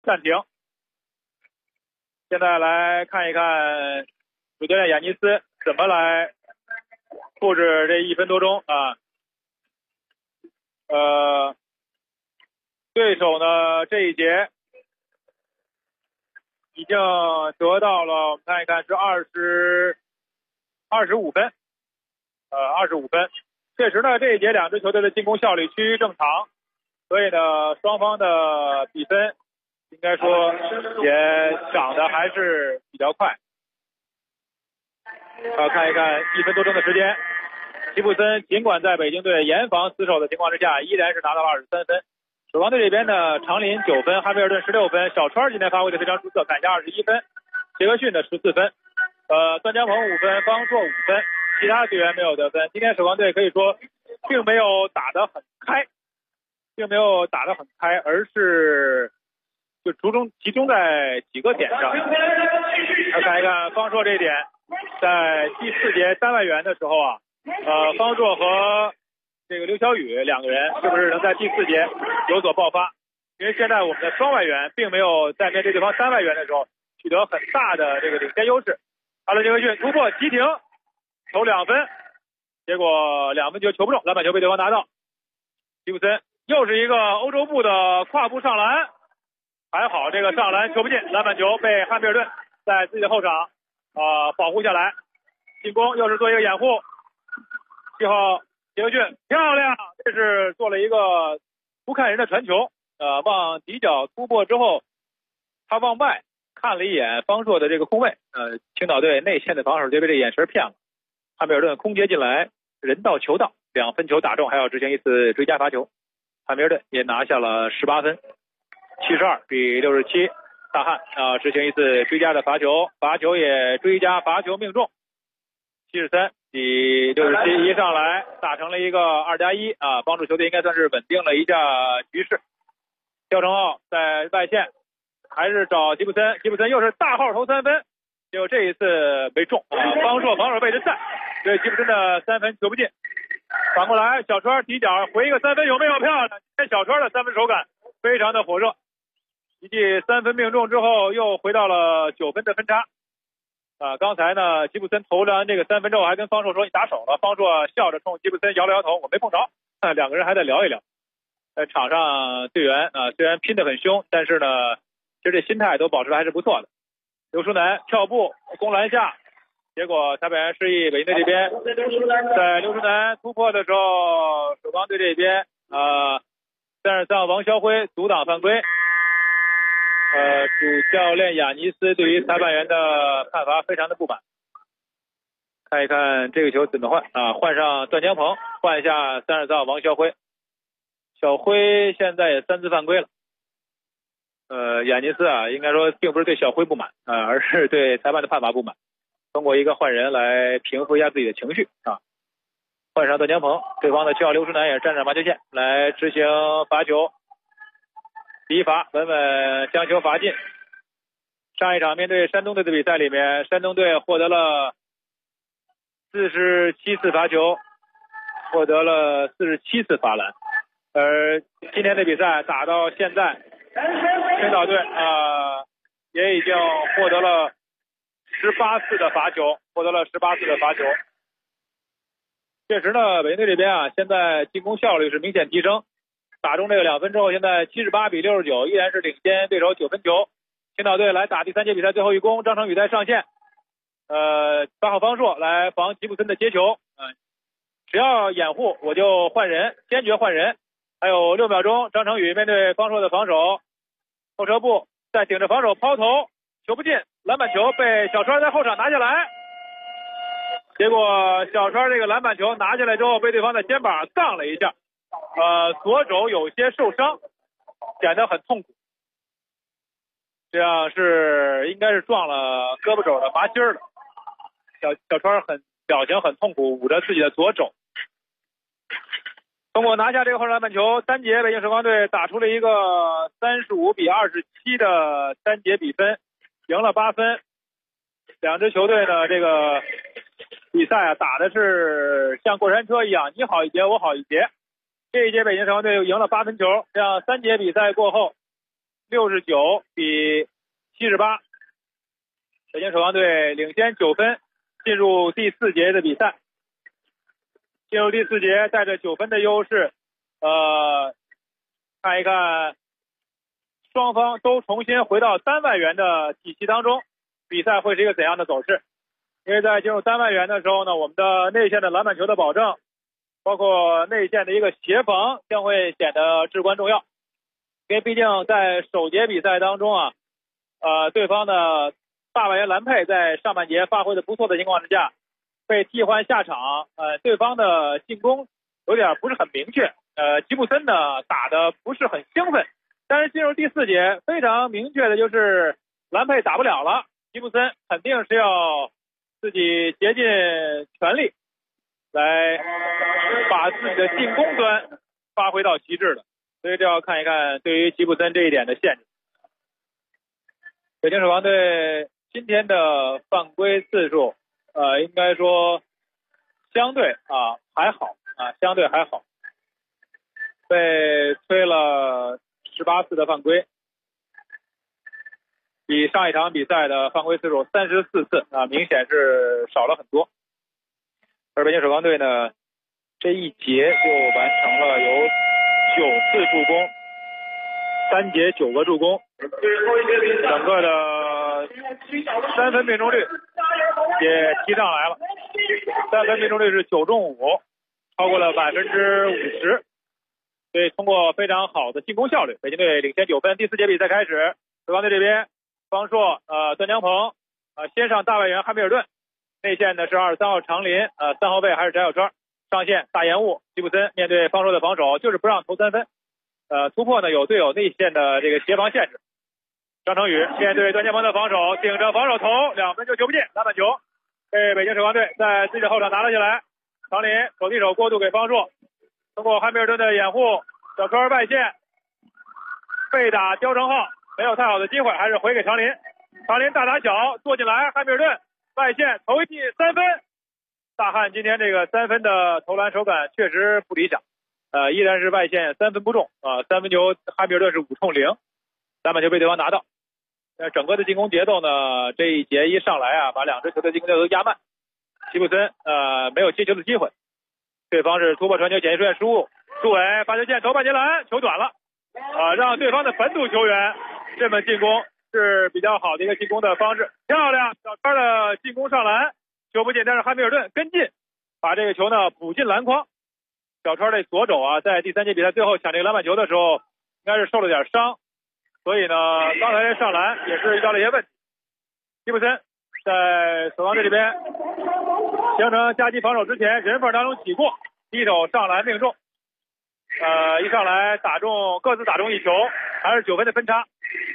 暂停。现在来看一看主教练雅尼斯怎么来布置这1分多钟啊。对手呢这一节已经得到了，我们看一看是25分，25分。确实呢，这一节两支球队的进攻效率趋于正常，所以呢，双方的比分应该说也涨得还是比较快。看一看1分多钟的时间，吉布森尽管在北京队严防死守的情况之下，依然是拿到了23分。守望队这边呢，长林9分，哈密尔顿16分，小川今天发挥的非常出色，砍下21分，杰克逊的14分，段江鹏5分，方硕5分，其他队员没有得分。今天守望队可以说并没有打得很开，而是就集中在几个点上。来看一看方硕这一点，在第4节3外援的时候啊，方硕和这个刘晓宇两个人是不是能在第4节有所爆发？因为现在我们的双外援并没有在面对对方3外援的时候取得很大的这个领先优势。阿伦杰克逊突破急停，投2分，结果2分球球不中，篮板球被对方拿到。吉布森又是一个欧洲步的跨步上篮，还好这个上篮球不进，篮板球被汉密尔顿在自己的后场保护下来。进攻又是做一个掩护，7号杰克逊漂亮，这是做了一个不看人的传球，往底角突破之后，他往外看了一眼方硕的这个空位，青岛队内线的防守就被这眼神骗了。汉密尔顿空接进来，人到球到，2分球打中，还要执行一次追加罚球。汉密尔顿也拿下了18分，72比67。大汉执行一次追加的罚球，罚球也追加，罚球命中，73比67，一上来打成了一个2+1帮助球队应该算是稳定了一下局势。肖成浩在外线还是找吉布森，吉布森又是大号投3分，结果这一次没中方硕防守位置在，所以吉布森的3分球不进。反过来小川底角回一个3分，有没有？漂亮！小川的3分手感非常的火热，一记3分命中之后又回到了9分的分差。刚才呢吉布森投篮这个3分之后还跟方硕说你打手了，方硕笑着冲吉布森摇了摇头，我没碰着。两个人还在聊一聊。在场上队员虽然拼得很凶，但是呢其实这心态都保持的还是不错的。刘书南跳步攻篮下，结果台北安示意北京队这边在刘书南突破的时候，守望队这边33号王霄辉阻挡犯规。主教练雅尼斯对于裁判员的判罚非常的不满。看一看这个球怎么换换上段江鹏，换一下33号王霄辉。小辉现在也3次犯规了。雅尼斯应该说并不是对小辉不满而是对裁判的判罚不满，通过一个换人来平复一下自己的情绪换上段江鹏，对方的7号刘书南也是站上罚球线来执行罚球，第一罚稳稳将球罚进。上一场面对山东队的比赛里面，山东队获得了47次罚球，获得了47次罚篮。而今天的比赛打到现在，青岛队也已经获得了18次的罚球，确实呢，北京队这边现在进攻效率是明显提升，打中这个2分之后，现在78比69，依然是领先对手9分球。青岛队来打第3节比赛最后一攻，张成宇在上线8号方硕来防吉布森的接球，只要掩护我就换人，坚决换人。还有6秒钟，张成宇面对方硕的防守，后撤步再顶着防守抛投，球不进，篮板球被小川在后场拿下来，结果小川这个篮板球拿下来之后被对方的肩膀杠了一下，左肘有些受伤，显得很痛苦，这样是应该是撞了胳膊肘的麻筋了。小川表情很痛苦，捂着自己的左肘。通过拿下这个后场篮板球，3节北京首钢队打出了一个35比27的3节比分，赢了8分。两支球队呢这个比赛打的是像过山车一样，你好一节我好一节。这一节北京首钢队又赢了8分球，这样3节比赛过后 69-78，北京首钢队领先9分，进入第4节的比赛。进入第4节，带着9分的优势，看一看双方都重新回到3万元的体系当中，比赛会是一个怎样的走势？因为在进入3万元的时候呢，我们的内线的篮板球的保证，包括内线的一个协防将会显得至关重要。因为毕竟在首节比赛当中啊，对方的大外援兰佩在上半节发挥的不错的情况之下，被替换下场，对方的进攻有点不是很明确，吉布森呢打的不是很兴奋，但是进入第4节非常明确的就是兰佩打不了了，吉布森肯定是要自己竭尽全力来把自己的进攻端发挥到极致的，所以这要看一看对于吉布森这一点的限制。北京首钢队今天的犯规次数应该说相对还好相对还好，被吹了18次的犯规，比上一场比赛的犯规次数34次明显是少了很多。而北京首钢队呢，这一节就完成了有9次助攻，3节9个助攻，整个的3分命中率也提上来了，3分命中率是9中5，超过了50%，所以通过非常好的进攻效率，北京队领先9分。第4节比赛开始，首钢队这边方硕段江鹏先上大外援汉密尔顿，内线呢是23号长林，3号位还是翟小川，上线大延误，吉布森面对方硕的防守就是不让投3分，突破呢有队友内线的这个协防限制。张成宇面对段江鹏的防守，顶着防守投2分就球不进，篮板球被北京首钢队在自己的后场拿了下来，长林手递手过渡给方硕，通过汉密尔顿的掩护，小川外线被打刁成浩没有太好的机会，还是回给长林，长林大打小坐进来，汉密尔顿外线投一记3分。大汉今天这个3分的投篮手感确实不理想，依然是外线3分不中，3分球汉密尔顿是5中0，篮板球被对方拿到。整个的进攻节奏呢，这一节一上来把2支球队进攻节奏都压慢，吉布森没有接球的机会，对方是突破传球检验出现失误，朱伟发球线投半截篮，球短了让对方的本土球员这么进攻是比较好的一个进攻的方式，漂亮，小川的进攻上篮球不进，但是汉密尔顿跟进把这个球呢补进篮筐。小川的左肘在第3节比赛最后抢这个篮板球的时候应该是受了点伤，所以呢刚才上篮也是遇到了一些问题。吉布森在首钢队这边形成夹击防守之前人缝当中挤过，低手上篮命中，一上来各自打中1球，还是9分的分差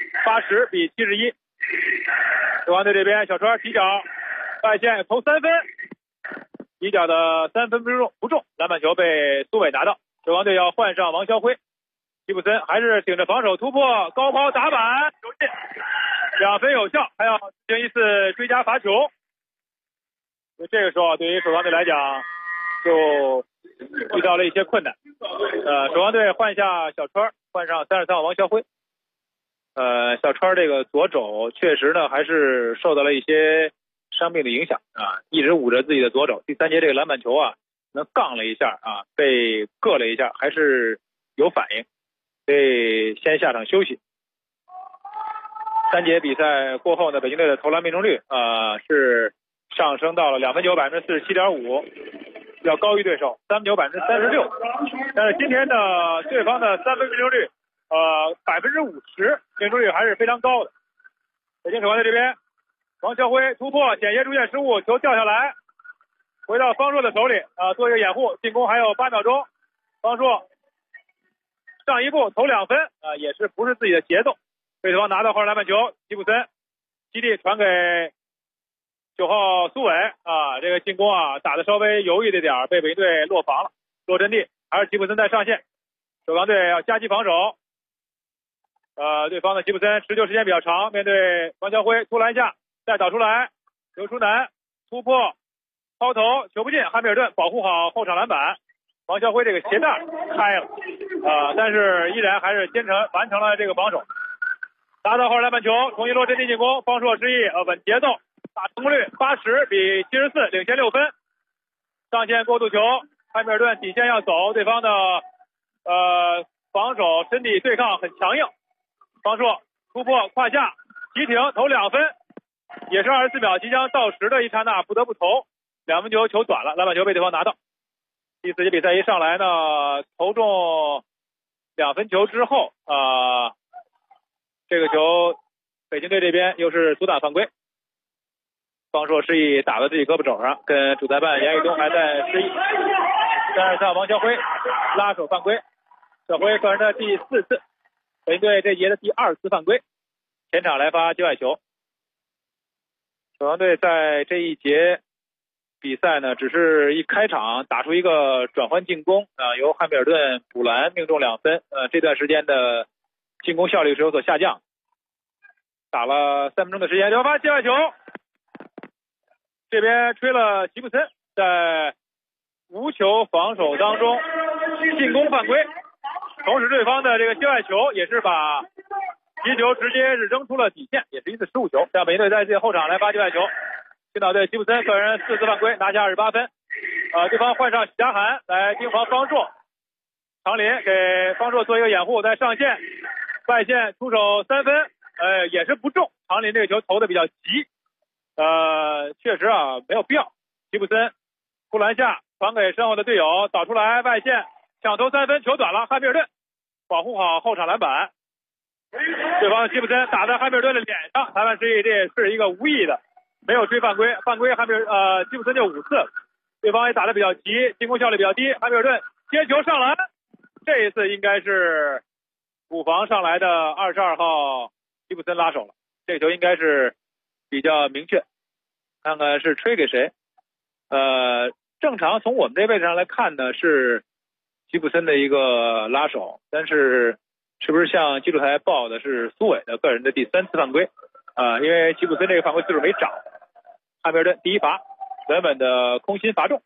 ，80-71。首钢队这边小川提脚外线投3分，底角的3分不中，篮板球被苏伟拿到，首钢队要换上王霄辉，吉布森还是顶着防守突破高抛打板球进，2分有效，还要进行一次追加罚球。这个时候对于首钢队来讲就遇到了一些困难，首钢队换下小川，换上33号王霄辉，小川这个左肘确实呢还是受到了一些伤病的影响一直捂着自己的左肘，第3节这个篮板球能杠了一下被硌了一下，还是有反应，所以先下场休息。3节比赛过后呢，北京队的投篮命中率是上升到了2分球47.5%，要高于对手3分球36%，但是今天的对方的3分命中率50%，命中率还是非常高的。北京首钢队这边王霄辉突破险些出现失误，球掉下来回到方硕的手里做一个掩护，进攻还有8秒钟，方硕上一步投2分也是不是自己的节奏，被对方拿到后篮板球，吉布森基地传给9号苏伟这个进攻打得稍微犹豫的点被北京队落防了，落阵地还是吉布森在上线，首钢队要夹击防守，对方的吉布森持球时间比较长，面对王霄辉突篮下再导出来，刘书南突破抛投球不进，汉密尔顿保护好后场篮板，王霄辉这个鞋带开了但是依然还是完成了这个防守。 打到后篮板球，重新落阵地进攻，方硕失意，稳节奏，打成功率80比74，领先6分。上线过渡球，汉密尔顿底线要走，对方的防守身体对抗很强硬，方硕突破胯下急停投2分，也是24秒即将到时的一刹那不得不投，2分球球短了，篮板球被对方拿到。第4节比赛一上来呢，投中2分球之后这个球北京队这边又是阻挡犯规，方硕示意打到自己胳膊肘上，跟主裁判严宇东还在示意。32号王晓辉拉手犯规，小辉个人的第4次，北京队这节的第2次犯规，前场来发界外球。首阳队在这一节比赛呢，只是一开场打出一个转换进攻由汉密尔顿补篮命中2分，这段时间的进攻效率是有所下降，打了3分钟的时间，刘发界外球，这边吹了吉布森在无球防守当中进攻犯规，同时对方的这个界外球也是把击球直接是扔出了底线，也是一次失误球，让北京队在自己后场来发界外球。青岛队吉布森个人4次犯规拿下28分，对方换上许家涵来盯防方硕，长林给方硕做一个掩护，在上线外线出手3分，也是不中，长林这个球投的比较急，确实没有必要。吉布森突篮下传给身后的队友，导出来外线抢投3分，球短了，汉密尔顿保护好后场篮板，对方的吉布森打在汉密尔顿的脸上，裁判示意这也是一个无意的，没有吹犯规，犯规吉布森就5次，对方也打得比较急，进攻效率比较低，汉密尔顿接球上篮，这一次应该是补防上来的22号吉布森拉手了，这个球应该是比较明确，看看是吹给谁。正常从我们这位置上来看呢，是吉布森的一个拉手，但是是不是像记录台报的是苏伟的个人的第3次犯规因为吉布森这个犯规次数没涨，汉密尔顿第一罚稳稳的空心罚中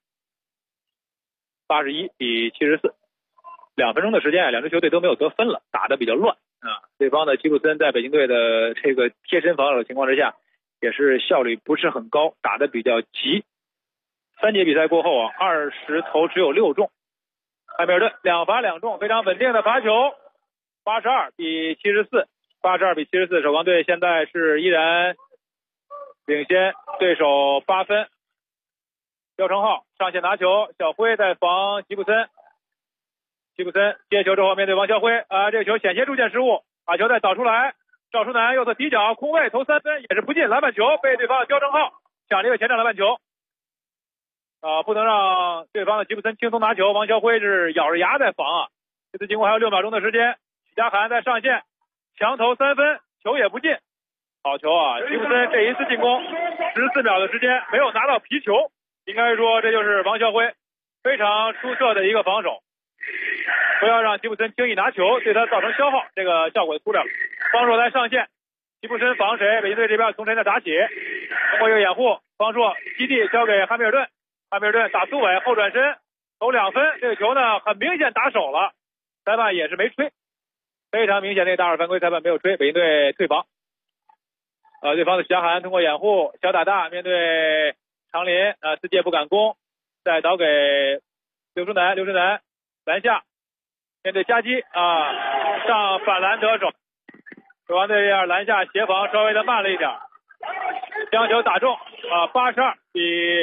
81比74，2分钟的时间两支球队都没有得分了，打得比较乱对方的吉布森在北京队的这个贴身防守的情况之下也是效率不是很高，打得比较急。3节比赛过后20投只有6中，汉密尔顿2罚2中，非常稳定的罚球，82比74，首钢队现在是依然领先对手8分。廖成浩上线拿球，小辉在防吉布森，吉布森接球之后面对王晓辉这个球险些出现失误，把球再导出来，赵书南右侧底角空位投3分也是不进，篮板球被对方的廖成浩抢了一个前场篮板球不能让对方的吉布森轻松拿球，王晓辉是咬着牙在防这次进攻还有6秒钟的时间，许家涵在上线强投3分，球也不进，好球吉布森这一次进攻14秒的时间没有拿到皮球，应该说这就是王晓辉非常出色的一个防守，不要让吉布森轻易拿球，对他造成消耗，这个效果就出来了。方硕在上线，吉布森防谁？北京队这边从谁的打起，通过一个掩护，方硕基地交给汉密尔顿，汉密尔顿打苏伟后转身投2分，这个球呢很明显打手了，裁判也是没吹，非常明显这个大手犯规，裁判没有吹，北京队退防。对方的许家涵通过掩护小打大面对长林自界不敢攻，再倒给刘春南篮下面对夹击上反篮得手，对方这样篮下协防稍微的慢了一点，将球打中82比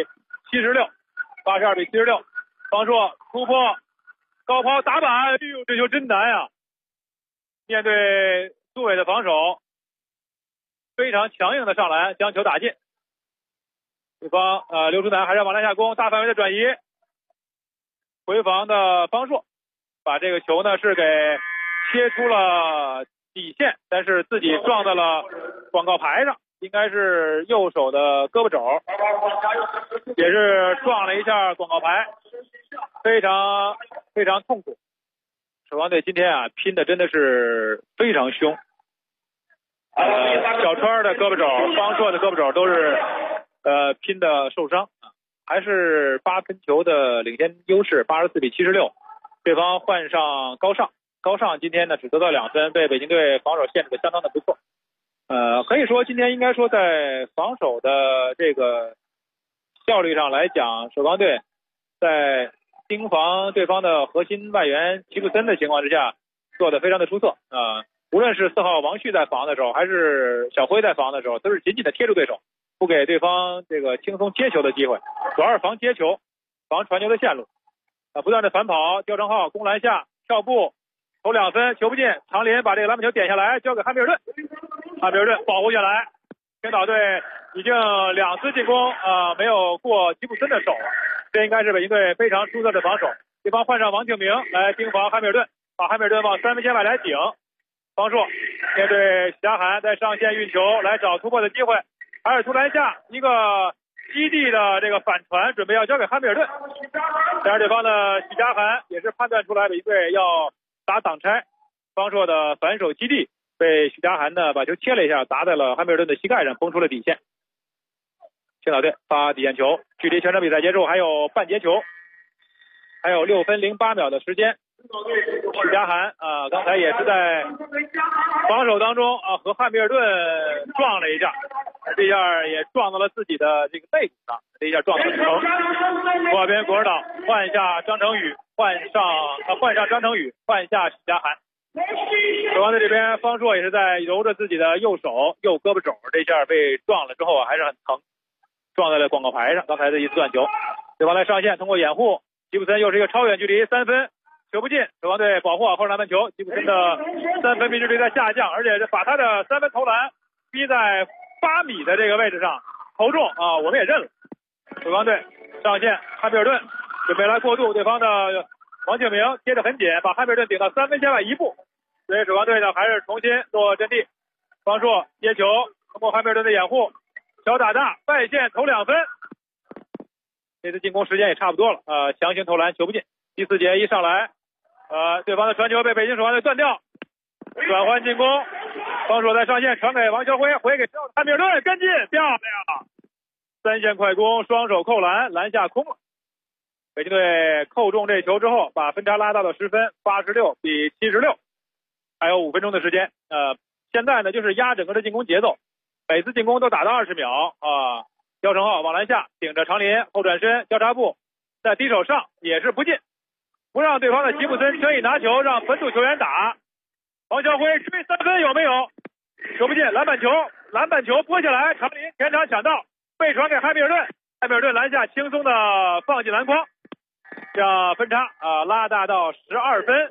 76，方硕突破高抛打板，这球真难面对苏伟的防守非常强硬的上篮将球打进，对方刘春南还是往篮下攻，大范围的转移，回防的方硕把这个球呢是给切出了底线，但是自己撞到了广告牌上，应该是右手的胳膊肘，也是撞了一下广告牌，非常非常痛苦。首钢队今天拼的真的是非常凶，小川的胳膊肘、方硕的胳膊肘都是拼的受伤，还是8分球的领先优势，84比76。对方换上高尚今天呢只得到2分，被北京队防守限制的相当的不错。 可以说今天应该说在防守的这个效率上来讲，首钢队在盯防对方的核心外援吉布森的情况之下做得非常的出色无论是4号王旭在防的时候，还是小辉在防的时候，都是紧紧的贴住对手，不给对方这个轻松接球的机会，主要是防接球，防传球的线路不断的反跑，刁成浩攻篮下跳步投2分，球不进，长林把这个篮板球点下来交给汉密尔顿，汉密尔顿保护下来，青岛队已经2次进攻没有过吉布森的手，这应该是北京队非常出色的防守。对方换上王敬明来盯防汉密尔顿，把汉密尔顿往3分线外来顶，方硕面对徐佳涵在上线运球来找突破的机会，海尔图篮下一个基地的这个反传准备要交给汉密尔顿，但是对方的徐佳涵也是判断出来北京队要打挡拆，方硕的反手基地被徐佳涵呢把球切了一下，砸在了汉密尔顿的膝盖上，崩出了底线。青岛队发底线球，距离全场比赛结束还有半节球，还有6分08秒的时间。徐佳涵刚才也是在防守当中和汉密尔顿撞了一下，这下也撞到了自己的这个背上，这一下撞得很疼。左边国尔岛换下张成宇，换上张成宇，换下徐佳涵。守钢队这边方硕也是在揉着自己的右手右胳膊肘，这下被撞了之后还是很疼，撞在了广告牌上。刚才的一次断球，对方来上线通过掩护，吉布森又是一个超远距离3分，球不进，守钢队保护好后篮板球，吉布森的3分命中率在下降，而且是把他的3分投篮逼在8米的这个位置上投中我们也认了。守钢队上线，汉密尔顿准备来过渡，对方的王敬明贴得很紧，把汉密尔顿顶到3分线外1步，所以守钢队呢还是重新做阵地。方硕接球，通过汉密尔顿的掩护，小打大外线投2分，这次进攻时间也差不多了强行投篮球不进。第4节一上来对方的传球被北京守钢队断掉，转换进攻，方硕在上线传给王晓辉，回给汉密尔顿跟进，漂亮，3线快攻，双手扣篮，篮下空了。北京队扣中这球之后把分差拉到了10分，86比76，还有5分钟的时间现在呢就是压整个的进攻节奏，每次进攻都打到20秒刁成浩往篮下顶着长林后转身交叉步，在低手上也是不进，不让对方的吉布森轻易拿球，让本土球员打。王晓辉追3分有没有？球不进，篮板球拨下来，长林前场抢到，背传给汉密尔顿，汉密尔顿篮下轻松的放进篮筐，将分差拉大到12分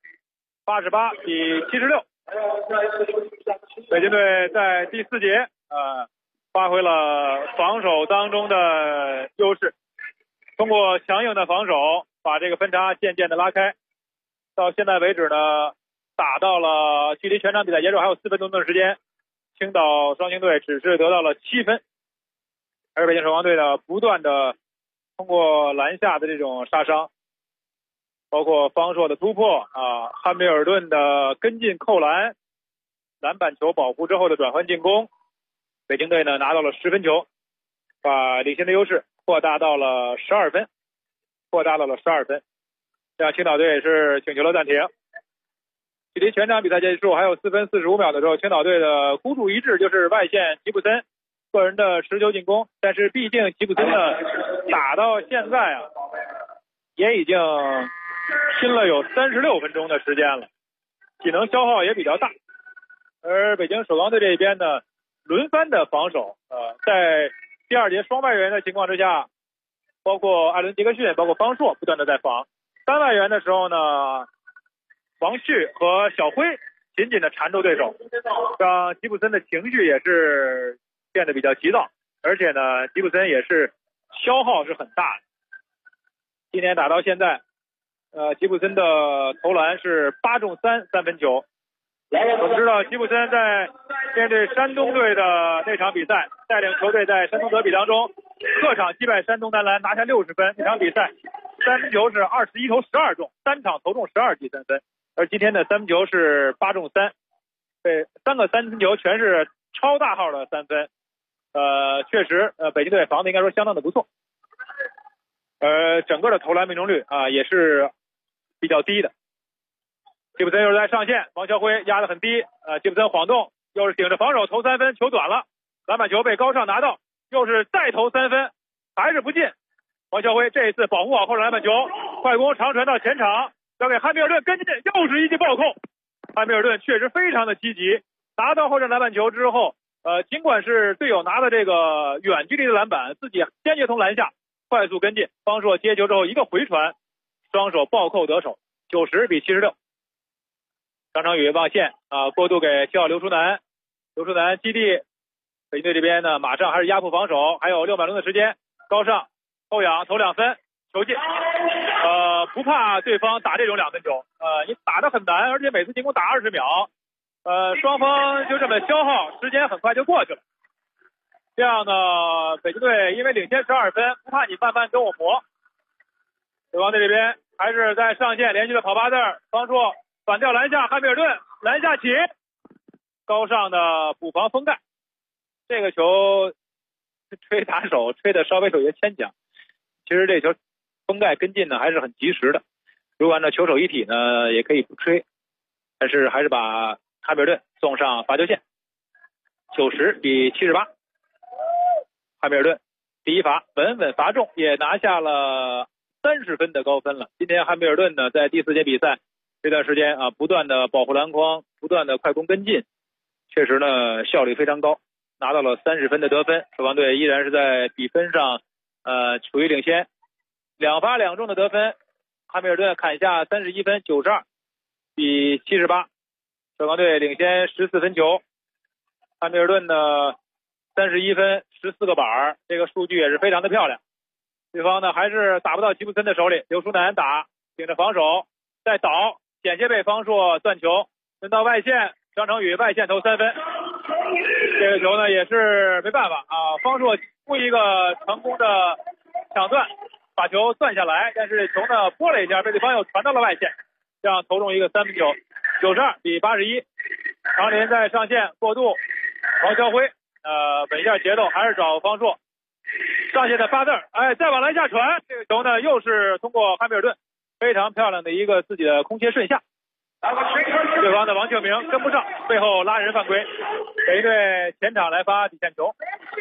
，88比76。北京队在第4节发挥了防守当中的优势，通过强硬的防守把这个分差渐渐的拉开，到现在为止呢打到了距离全场比赛结束还有4分多钟的时间，青岛双星队只是得到了7分，而北京守钢队呢不断的通过篮下的这种杀伤，包括方硕的突破汉密尔顿的跟进扣篮，篮板球保护之后的转换进攻，北京队呢拿到了10分球，把领先的优势扩大到了12分，这样青岛队也是请求了暂停。距离全场比赛结束还有4分45秒的时候，青岛队的孤注一掷就是外线吉布森个人的持球进攻，但是毕竟吉布森呢打到现在也已经拼了有36分钟的时间了，体能消耗也比较大，而北京首钢队这边呢轮番的防守在第2节双外援的情况之下，包括艾伦杰克逊包括方硕不断的在防，3外援的时候呢王旭和小辉紧紧的缠住对手，让吉布森的情绪也是变得比较急躁，而且呢吉布森也是消耗是很大的。今天打到现在吉布森的投篮是8中3三分球。我们知道吉布森在面对山东队的那场比赛，带领球队在山东德比当中客场击败山东男篮拿下60分，那场比赛三分球是21投12中，3场投中12记3分，而今天的三分球是8中3，对，3个三分球全是超大号的3分，确实北京队防的应该说相当的不错，整个的投篮命中率也是比较低的。吉布森又是在上线，王晓辉压得很低，吉布森晃动又是顶着防守投3分，球短了，篮板球被高尚拿到，又是再投3分，还是不进。王啸辉这一次保护好后篮板球，快攻长传到前场，交给汉密尔顿跟进，又是一记暴扣。汉密尔顿确实非常的积极，拿到后场篮板球之后，尽管是队友拿的这个远距离的篮板，自己坚决从篮下快速跟进。方硕接球之后一个回传，双手暴扣得手，90-76。张成宇望线过渡给7号刘书南，刘书南基地，北京队这边呢马上还是压迫防守，还有6秒钟的时间，高上后仰投2分，球进。不怕对方打这种2分球，你打得很难，而且每次进攻打20秒，双方就这么消耗，时间很快就过去了。这样呢，北京队因为领先12分，不怕你慢慢跟我磨。对方队这边还是在上线连续的跑8字，方硕反掉篮下，汉密尔顿篮下起，高尚的补防封盖。这个球吹打手吹的稍微有些牵强，其实这球封盖跟进呢还是很及时的，如果按照球手一体呢也可以不吹，但是还是把汉密尔顿送上罚球线。90-78，汉密尔顿第一罚稳稳罚中，也拿下了30分的高分了。今天汉密尔顿呢在第4节比赛这段时间不断的保护篮筐，不断的快攻跟进，确实呢效率非常高，拿到了30分的得分。守防队依然是在比分上处于领先，2罚2中的得分，汉密尔顿砍下31分，92-78，守防队领先14分球。汉密尔顿的31分14个板，这个数据也是非常的漂亮。对方呢还是打不到吉布森的手里，刘书南打顶着防守再倒，险些被方硕断球，轮到外线，张成宇外线投3分，这个球呢也是没办法方硕出一个成功的抢断，把球断下来，但是球呢拨了一下，被对方又传到了外线，这样投中一个3分球。92-81，长林在上线过渡，王啸辉稳一下节奏，还是找方硕上线的8字，再往篮下传，这个球呢又是通过汉密尔顿非常漂亮的一个自己的空切顺下，对方的王庆明跟不上，背后拉人犯规，北京队前场来发底线球，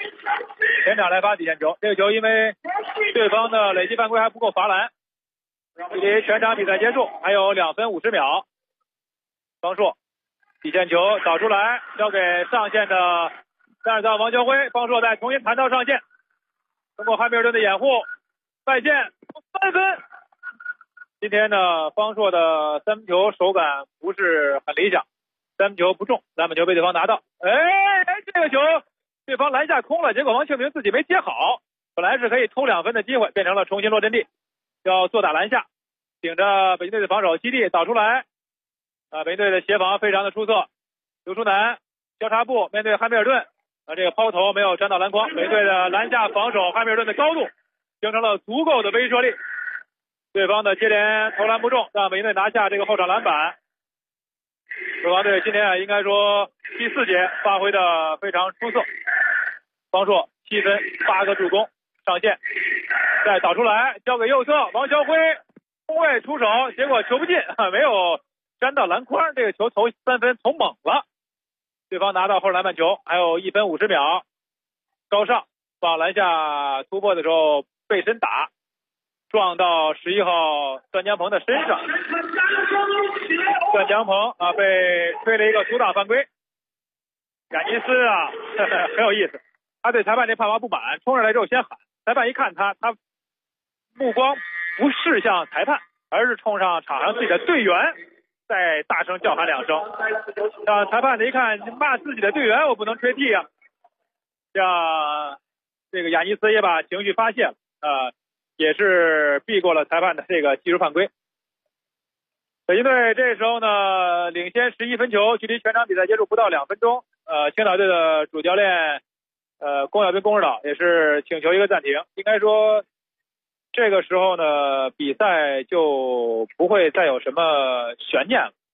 这个球因为对方的累计犯规还不够罚篮，距离全场比赛结束还有2分50秒。方硕底线球导出来，交给上线的32号王啸辉，方硕再重新弹到上线，通过汉密尔顿的掩护，外线3分。今天呢，方硕的3分球手感不是很理想，3分球不中，篮板球被对方拿到。这个球对方篮下空了，结果王庆明自己没接好，本来是可以偷2分的机会，变成了重新落阵地，要做打篮下，顶着北京队的防守基地导出来。北京队的协防非常的出色，刘书南交叉步面对汉密尔顿，这个抛投没有沾到篮筐，北京队的篮下防守汉密尔顿的高度形成了足够的威慑力，对方的接连投篮不中，让北京队拿下这个后场篮板。守防队今天应该说第4节发挥的非常出色，方硕7分8个助攻上线，再导出来交给右侧王啸辉空位出手，结果球不进，没有沾到篮筐，这个球投3分投猛了，对方拿到后篮板球，还有1分50秒，高尚往篮下突破的时候背身打，撞到11号段江鹏的身上，段江鹏被吹了一个阻挡犯规。雅尼斯很有意思，他对裁判这判罚不满，冲上来之后先喊，裁判一看他目光不是向裁判，而是冲上场上自己的队员，再大声叫喊2声，让裁判的一看骂自己的队员，我不能吹替啊，让这个雅尼斯也把情绪发泄了，也是避过了裁判的这个技术犯规。北京队这时候呢领先11分球，距离全场比赛结束不到2分钟。青岛队的主教练龚晓斌龚指导也是请求一个暂停，应该说这个时候呢比赛就不会再有什么悬念了，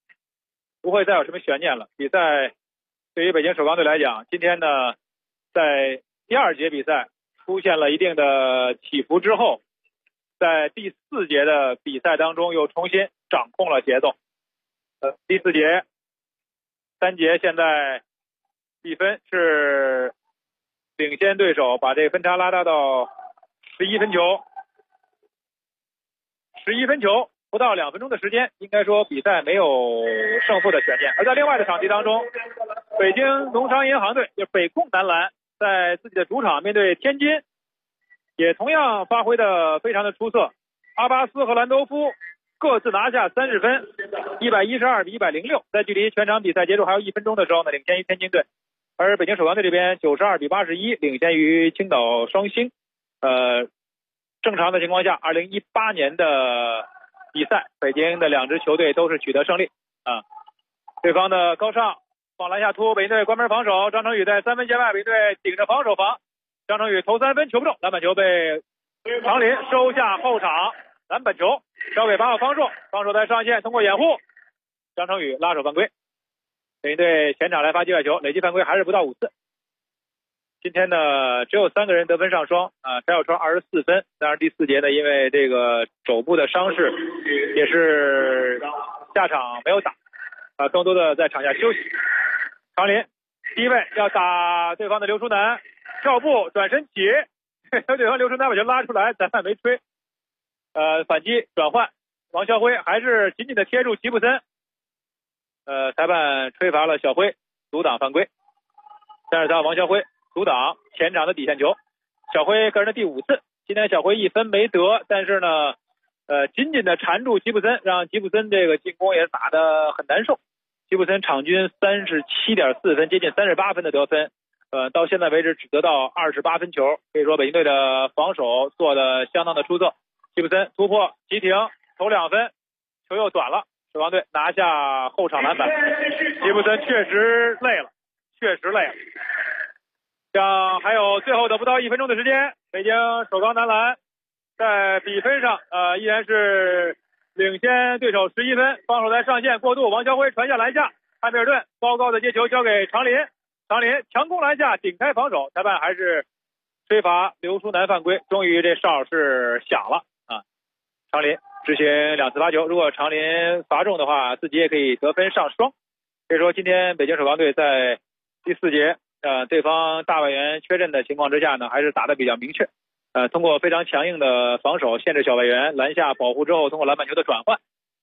比赛对于北京首钢队来讲，今天呢在第2节比赛出现了一定的起伏之后，在第4节的比赛当中又重新掌控了节奏。第4节3节现在比分是领先对手，把这个分差拉大到11分球。11分球，不到2分钟的时间，应该说比赛没有胜负的悬念。而在另外的场地当中，北京农商银行队，就是北控男篮，在自己的主场面对天津，也同样发挥的非常的出色。阿巴斯和兰多夫各自拿下30分，112比106，在距离全场比赛结束还有1分钟的时候呢，领先于天津队。而北京首钢队这边92比81领先于青岛双星。正常的情况下，2018年的比赛，北京的2支球队都是取得胜利啊。对方的高上往篮下突，北京队关门防守，张成宇在3分线外，北京队顶着防守防，张成宇投3分球不中，篮板球被常林收下后场，篮板球交给8号方硕，方硕在上线通过掩护，张成宇拉手犯规。北京队前场来发界外球，累计犯规还是不到5次。今天呢，只有3个人得分上双啊，翟小川24分。当然第4节呢，因为这个肘部的伤势，也是下场没有打啊，更多的在场下休息。常林第一位要打对方的刘书南，跳步转身起，对方刘书南把球拉出来，裁判没吹。反击转换，王肖辉还是紧紧的贴住吉布森，裁判吹罚了小辉阻挡犯规。但是他王肖辉阻挡前场的底线球，小辉个人的第5次。今天小辉1分没得，但是呢，紧紧的缠住吉布森，让吉布森这个进攻也打得很难受。吉布森场均37.4分，接近38分的得分，到现在为止只得到28分球，可以说北京队的防守做得相当的出色。吉布森突破急停投2分，球又短了，首钢队拿下后场篮板。吉布森确实累了。像还有最后的不到1分钟的时间，北京首钢男篮在比分上依然是领先对手11分。防守在上线过渡，王肖辉传下篮下，汉密尔顿高高的接球交给常林，常林强攻篮下顶开防守，裁判还是吹罚刘书南犯规。终于这哨是响了啊！常林执行2次罚球，如果常林罚中的话，自己也可以得分上双。所以说今天北京首钢队在第4节对方大外援缺阵的情况之下呢，还是打得比较明确。通过非常强硬的防守限制小外援，篮下保护之后，通过篮板球的转换，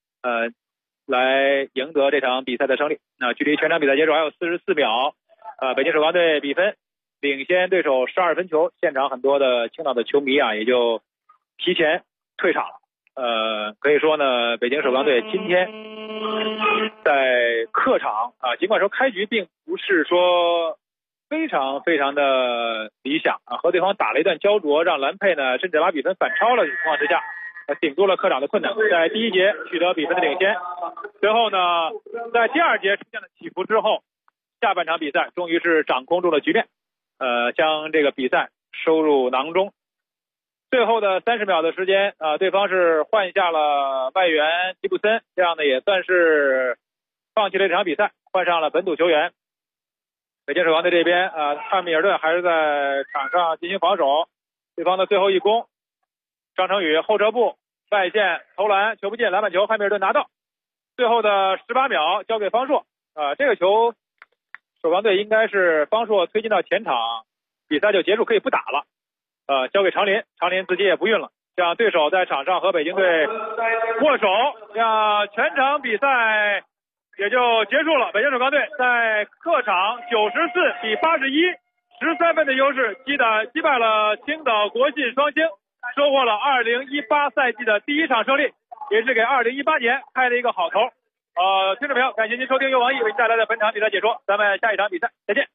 来赢得这场比赛的胜利。距离全场比赛结束还有44秒，北京首钢队比分领先对手12分球，现场很多的青岛的球迷啊也就提前退场了。可以说呢，北京首钢队今天在客场尽管说开局并不是说非常的理想和对方打了一段焦灼，让蓝佩呢甚至把比分反超了的情况之下，顶住了客场的困难，在第1节取得比分的领先。随后呢，在第2节出现了起伏之后，下半场比赛终于是掌控住了局面，将这个比赛收入囊中。最后的30秒的时间对方是换下了外援吉布森，这样呢也算是放弃了这场比赛，换上了本土球员。北京首钢队这边汉密尔顿还是在场上进行防守，对方的最后一攻，张成宇后撤步外线投篮，球不进，篮板球汉密尔顿拿到。最后的18秒交给方硕，这个球首钢队应该是方硕推进到前场，比赛就结束，可以不打了。交给常林，常林自己也不运了，这样对手在场上和北京队握手，这样全场比赛也就结束了。北京首钢队在客场94比81，13分的优势击败了青岛国信双星，收获了2018赛季的第1场胜利，也是给2018年开了一个好头。听众朋友，感谢您收听由王毅为您带来的本场比赛解说，咱们下一场比赛再见。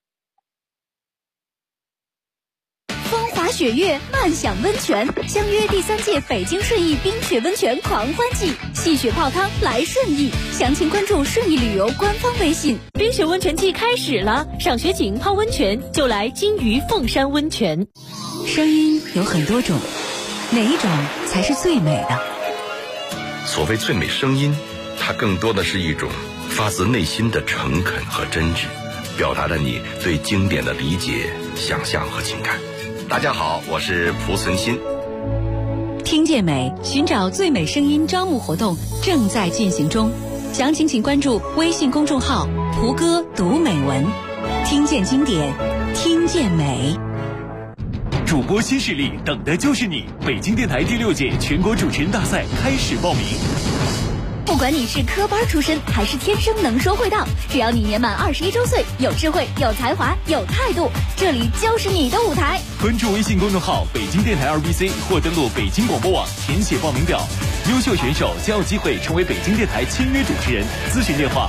风华雪月，漫享温泉，相约第3届北京顺义冰雪温泉狂欢季，戏雪泡汤来顺义，详情关注顺义旅游官方微信。 冰雪温泉季开始了，赏雪景泡温泉就来金鱼凤山温泉。 声音有很多种，哪一种才是最美的？ 所谓最美声音，它更多的是一种发自内心的诚恳和真挚，表达了你对经典的理解、想象和情感。大家好，我是蒲存昕。 听见美，寻找最美声音招募活动正在进行中，详情请关注微信公众号蒲歌读美文。 听见经典，听见美。 主播新势力，等的就是你！北京电台第6届全国主持人大赛开始报名。 不管你是科班出身还是天生能说会道，只要你年满21周岁，有智慧、有才华、有态度，这里就是你的舞台。 关注微信公众号北京电台2BC 或登录北京广播网填写报名表，优秀选手将有机会成为北京电台签约主持人。咨询电话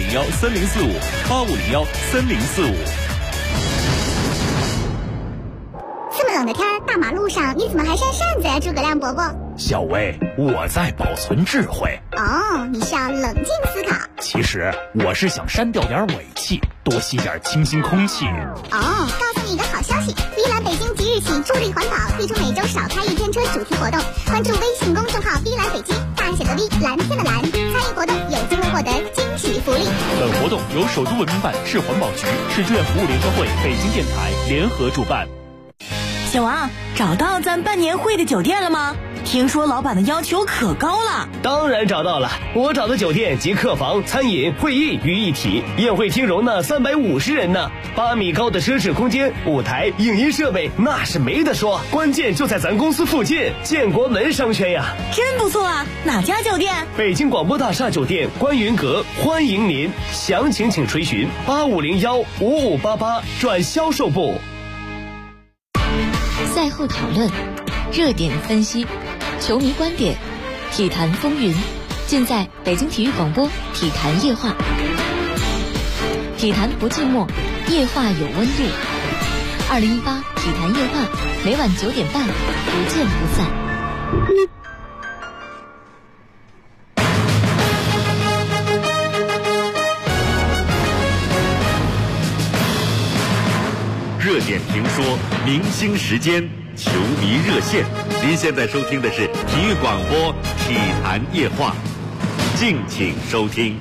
8501-3045，8501-3045。 这么冷的天，大马路上你怎么还扇扇子呀，诸葛亮伯伯？ 小薇，我在保存智慧。 哦，你是要冷静思考。 其实我是想删掉点尾气，多吸点清新空气。 哦，告诉你一个好消息，碧蓝北京即日起助力环保，推出每周少开一天车主题活动。关注微信公众号碧蓝北京，大写的 V， 蓝天的蓝，参与活动有机会获得惊喜福利。 本活动由首都文明办、市环保局、市志愿服务联合会、北京电台联合主办。 小王，找到咱办年会的酒店了吗？听说老板的要求可高了。 当然找到了，我找的酒店集客房、餐饮、会议于一体，宴会厅容纳350人呢，8米高的奢侈空间，舞台、影音设备那是没得说，关键就在咱公司附近，建国门商圈呀。 真不错啊，哪家酒店？ 北京广播大厦酒店观云阁，欢迎您，详情请垂询8501-5588转销售部。 赛后讨论，热点分析，球迷观点，体坛风云，尽在北京体育广播体坛夜话。体坛不寂寞，夜话有温度。2018体坛夜话，每晚9点半，不见不散。 热点评说，明星时间，球迷热线。您现在收听的是体育广播体坛夜话，敬请收听。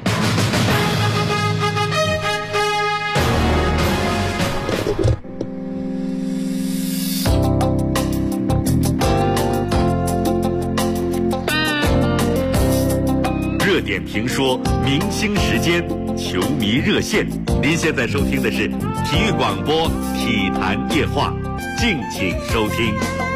热点评说，明星时间，球迷热线。您现在收听的是体育广播体坛夜话，敬请收听。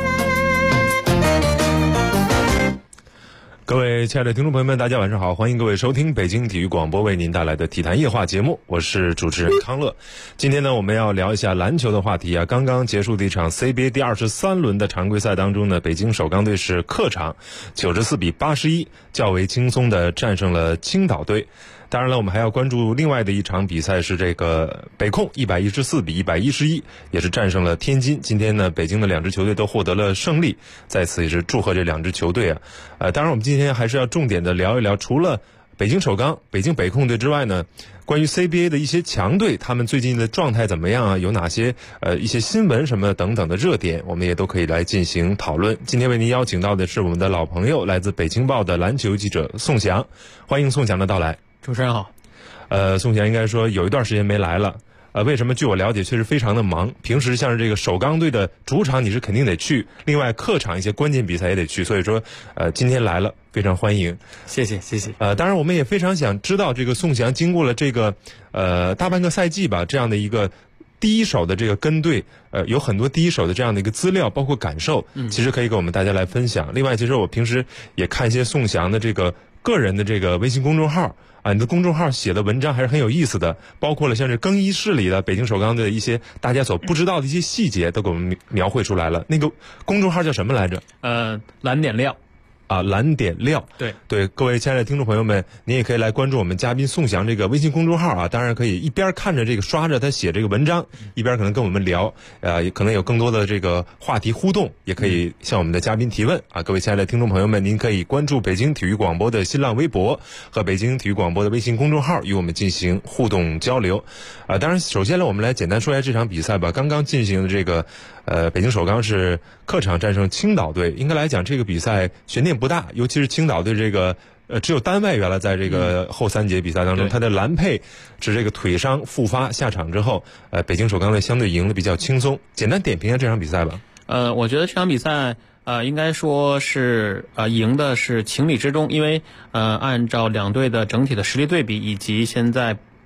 各位亲爱的听众朋友们，大家晚上好，欢迎各位收听北京体育广播为您带来的体坛夜话节目，我是主持人康乐。今天呢，我们要聊一下篮球的话题啊。刚刚结束的一场 CBA 第23轮的常规赛当中呢，北京首钢队是客场94比81较为轻松的战胜了青岛队。当然了，我们还要关注另外的一场比赛，是这个北控114比111，也是战胜了天津。今天呢，北京的2支球队都获得了胜利，在此也是祝贺这2支球队啊。当然我们今天还是要重点的聊一聊，除了北京首钢、北京北控队之外呢，关于 CBA 的一些强队，他们最近的状态怎么样啊？有哪些一些新闻什么等等的热点，我们也都可以来进行讨论。今天为您邀请到的是我们的老朋友，来自北京报的篮球记者宋翔，欢迎宋翔的到来。 主持人好。 宋翔应该说有一段时间没来了。为什么？据我了解，确实非常的忙。平时像是这个首钢队的主场你是肯定得去，另外客场一些关键比赛也得去，所以说今天来了，非常欢迎。 谢谢谢谢。 当然我们也非常想知道这个宋翔经过了这个大半个赛季吧，这样的一个第一手的这个跟队，有很多第一手的这样的一个资料，包括感受，其实可以给我们大家来分享。另外，其实我平时也看一些宋翔的这个个人的这个微信公众号啊，你的公众号写的文章还是很有意思的，包括了像是更衣室里的北京首钢的一些大家所不知道的一些细节，都给我们描绘出来了。那个公众号叫什么来着？ 蓝点料。 啊，蓝点料。对，各位亲爱的听众朋友们，您也可以来关注我们嘉宾宋翔这个微信公众号啊，当然可以一边看着这个刷着他写这个文章，一边可能跟我们聊，也可能有更多的这个话题互动，也可以向我们的嘉宾提问啊。各位亲爱的听众朋友们，您可以关注北京体育广播的新浪微博和北京体育广播的微信公众号，与我们进行互动交流。当然，首先呢，我们来简单说一下这场比赛吧。刚刚进行的这个北京首钢是客场战胜青岛队，应该来讲这个比赛悬念不大，尤其是青岛队这个只有单外援了，在这个后3节比赛当中，他的蓝佩是这个腿伤复发下场之后，北京首钢队相对赢得比较轻松。简单点评一下这场比赛吧。 我觉得这场比赛应该说是赢的是情理之中，因为按照两队的整体的实力对比，以及现在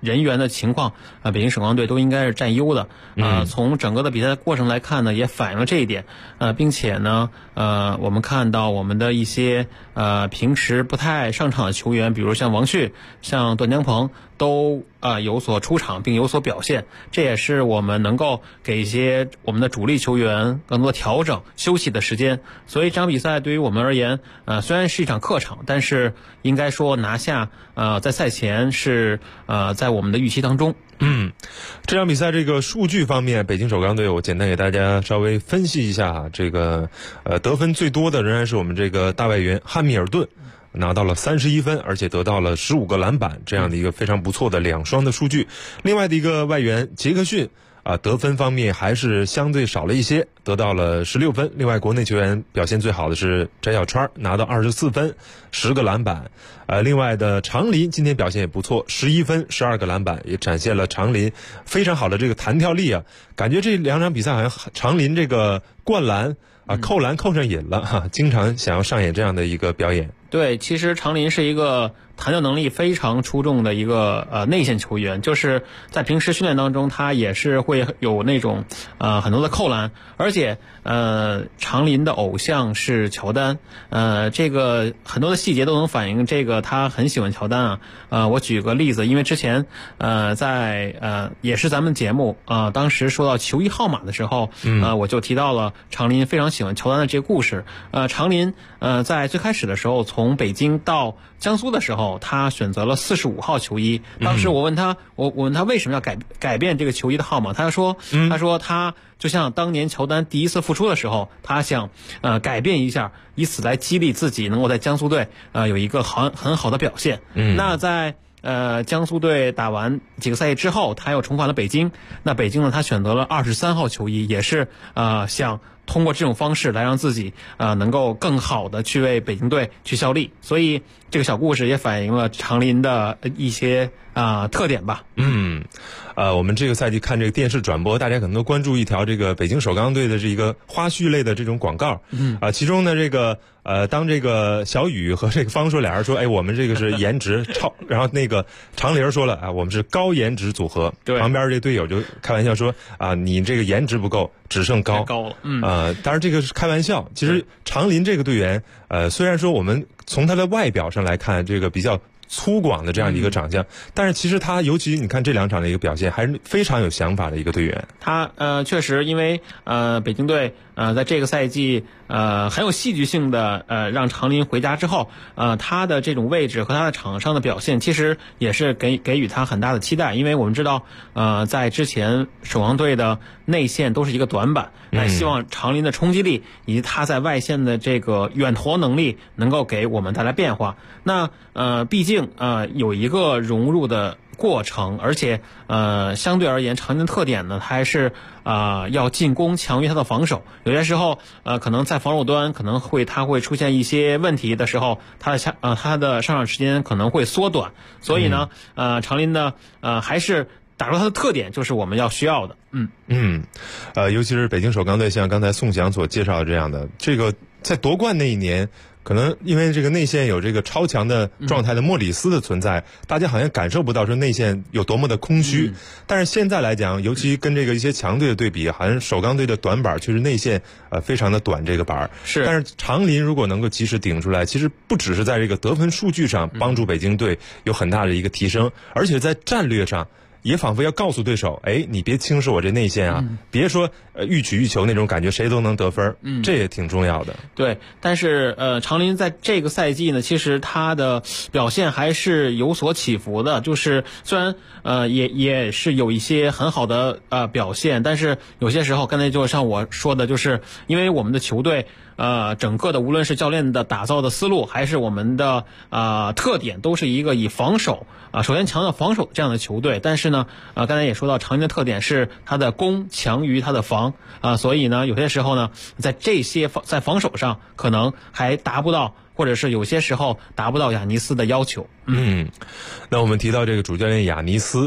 人员的情况北京首钢队都应该是占优的。从整个的比赛过程来看呢，也反映了这一点。并且呢，我们看到我们的一些平时不太上场的球员，比如像王旭、像段江鹏，都有所出场并有所表现，这也是我们能够给一些我们的主力球员更多调整休息的时间。所以这场比赛对于我们而言，虽然是一场客场，但是应该说拿下在赛前是在我们的预期当中。 这场比赛这个数据方面，北京首钢队我简单给大家稍微分析一下。这个得分最多的仍然是我们这个大外援汉密尔顿，拿到了31分，而且得到了15个篮板，这样的一个非常不错的2双的数据。另外的一个外援杰克逊得分方面还是相对少了一些，得到了16分。另外国内球员表现最好的是翟小川，拿到24分10个篮板。另外的长林今天表现也不错，11分12个篮板，也展现了长林非常好的这个弹跳力啊。感觉这2场比赛好像长林这个灌篮扣篮扣上瘾了经常想要上演这样的一个表演。 对，其实长林是一个弹跳能力非常出众的一个内线球员，就是在平时训练当中，他也是会有那种很多的扣篮，而且长林的偶像是乔丹，这个很多的细节都能反映这个他很喜欢乔丹我举个例子，因为之前在也是咱们节目当时说到球衣号码的时候，我就提到了长林非常喜欢乔丹的这个故事。长林在最开始的时候从北京到江苏的时候，他选择了45号球衣。当时我问他为什么要改变这个球衣的号码，他说他就像当年乔丹第一次复出的时候，他想改变一下，以此来激励自己能够在江苏队有一个很好的表现。那在江苏队打完几个赛季之后，他又重返了北京。那北京呢，他选择了23号球衣，也是想通过这种方式来让自己能够更好的去为北京队去效力。所以这个小故事也反映了长林的一些特点吧。 我们这个赛季看这个电视转播，大家可能都关注一条这个北京首钢队的这一个花絮类的这种广告。其中呢这个当这个小雨和这个方硕俩人说，我们这个是颜值超，然后那个长林说了我们是高颜值组合。对，旁边这队友就开玩笑说你这个颜值不够，只剩高了。当然这个是开玩笑。其实长林这个队员虽然说我们从他的外表上来看这个比较粗犷的这样一个长相，但是其实他尤其你看这2场的一个表现，还是非常有想法的一个队员。他确实因为北京队在这个赛季很有戏剧性的让长林回家之后，他的这种位置和他的场上的表现其实也是给予他很大的期待。因为我们知道在之前首钢队的内线都是一个短板，希望长林的冲击力以及他在外线的这个远投能力能够给我们带来变化。那毕竟有一个融入的过程，而且相对而言长林的特点呢还是要进攻强于他的防守。有些时候可能在防守端可能他会出现一些问题的时候，他的上场时间可能会缩短。所以呢长林呢还是打出他的特点，就是我们要需要的。 尤其是北京首钢队像刚才宋翔所介绍的这样的，这个在夺冠那一年，可能因为这个内线有这个超强的状态的莫里斯的存在，大家好像感受不到说内线有多么的空虚。但是现在来讲，尤其跟这个一些强队的对比，好像首钢队的短板确实内线非常的短这个板。是，但是长林如果能够及时顶出来，其实不只是在这个得分数据上帮助北京队有很大的一个提升，而且在战略上也仿佛要告诉对手，你别轻视我这内线别说欲取欲求那种感觉，谁都能得分。这也挺重要的。 对，但是长林在这个赛季呢，其实他的表现还是有所起伏的。就是虽然也是有一些很好的表现，但是有些时候刚才就像我说的，就是因为我们的球队整个的无论是教练的打造的思路，还是我们的特点，都是一个以防守首先强调防守这样的球队。但是呢刚才也说到长林的特点是他的攻强于他的防所以呢有些时候呢在在防守上可能还达不到，或者是有些时候达不到亚尼斯的要求。 那我们提到这个主教练亚尼斯，